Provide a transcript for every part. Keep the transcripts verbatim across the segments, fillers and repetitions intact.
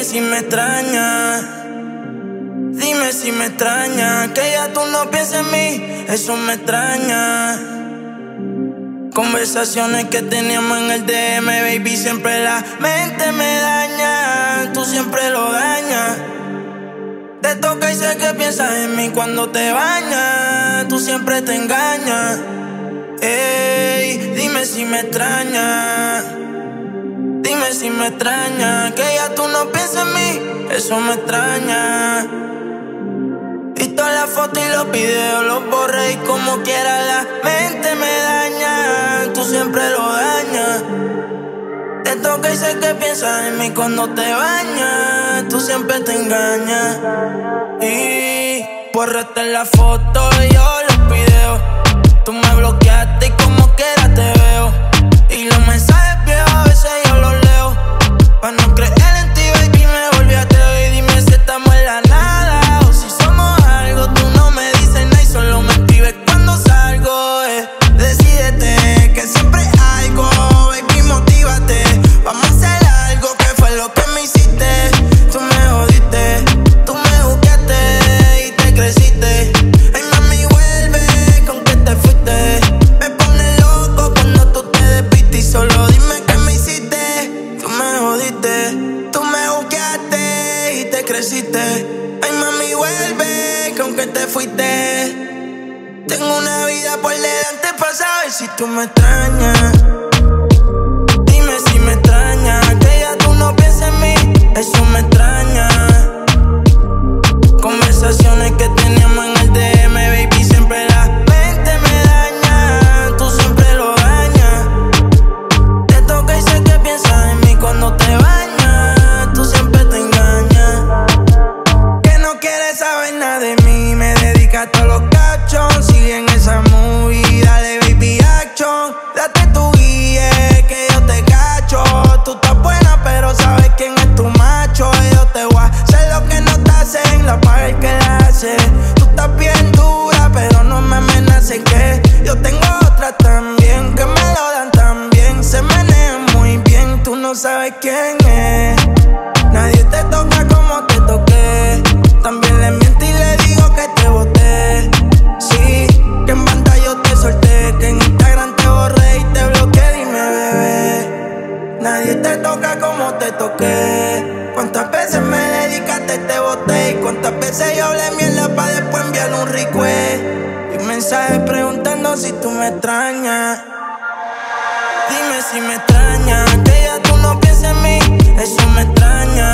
si me extraña, dime si me extraña, que ya tú no piensas en mí, eso me extraña. Conversaciones que teníamos en el D M, baby, siempre la mente me daña, tú siempre lo dañas. Te toca y sé que piensas en mí cuando te bañas, tú siempre te engañas. Ey, dime si me extraña, dime si me extraña, que ya tú no piensas en mí, eso me extraña. Y todas las fotos y los videos los borré y como quiera la mente me daña, tú siempre lo dañas. Te toca y sé que piensas en mí cuando te bañas, tú siempre te engañas. Y borraste la foto y yo los videos, tú me bloqueaste y como quiera te veo. Y los mensajes viejos a veces yo los leo, pa' no creer en ti, baby, me volví ateo. Y dime si estamos en la nada o si somos algo. Tú no me dices nada y solo me escribes cuando salgo, eh. Decídete, que siempre hay algo, baby, motívate. Vamos a hacer algo, que fue lo que me hiciste. Tú me jodiste, tú me buscaste y te creciste. Ay, mami, vuelve, con que te fuiste. Me pone loco cuando tú te despiste y solo dime que me hiciste. Tú me jodiste, tú me buscaste y te creciste. Ay, mami, vuelve, con que te fuiste. Tengo una vida por delante para saber si tú me extrañas. Dime si me extraña, que ya tú no piensas en mí, eso me extraña. Conversaciones que teníamos en el D M, baby, siempre la mente me daña, tú siempre lo dañas. Te toca y sé que piensas en mí cuando te bañas, tú siempre te engañas. Que no quieres saber nada de mí, me dedicas a todos los cachos. Sigue en esa movie, dale baby action. Date tu guía, que yo te cacho. Tú estás buena pero sabes quién es tu macho. Yo te voy a hacer lo que no te hacen, la paga el que la hace. Tú estás bien dura pero no me amenaces, que yo tengo otra también, que me lo dan también. Se menea muy bien, tú no sabes quién es. Nadie te toca como te toqué. También le miento y le digo que te boté. Sí, que en banda yo te solté, que en Instagram te borré y te bloqueé. Dime, bebé, nadie te toca como te toqué. ¿Cuántas veces me dedicaste y te boté? Y cuántas veces yo hablé mierda pa' después enviarle un request y mensajes preguntando si tú me extrañas. Dime si me extraña, que ya tú no piensas en mí, eso me extraña.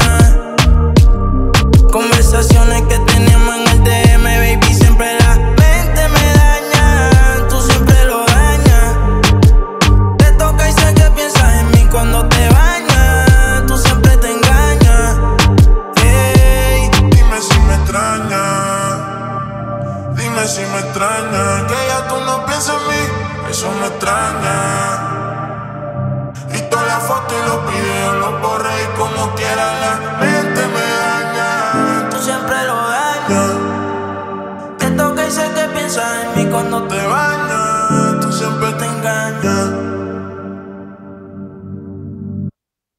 Conversaciones que teníamos en el D M, baby, siempre la mente me daña, tú siempre lo dañas. Te toca y sé que piensas en mí cuando te bañas, tú siempre te engañas. Hey. Dime si me extraña, dime si me extraña, que ya tú no piensas en mí, eso me extraña. Y todas las fotos y los videos los borré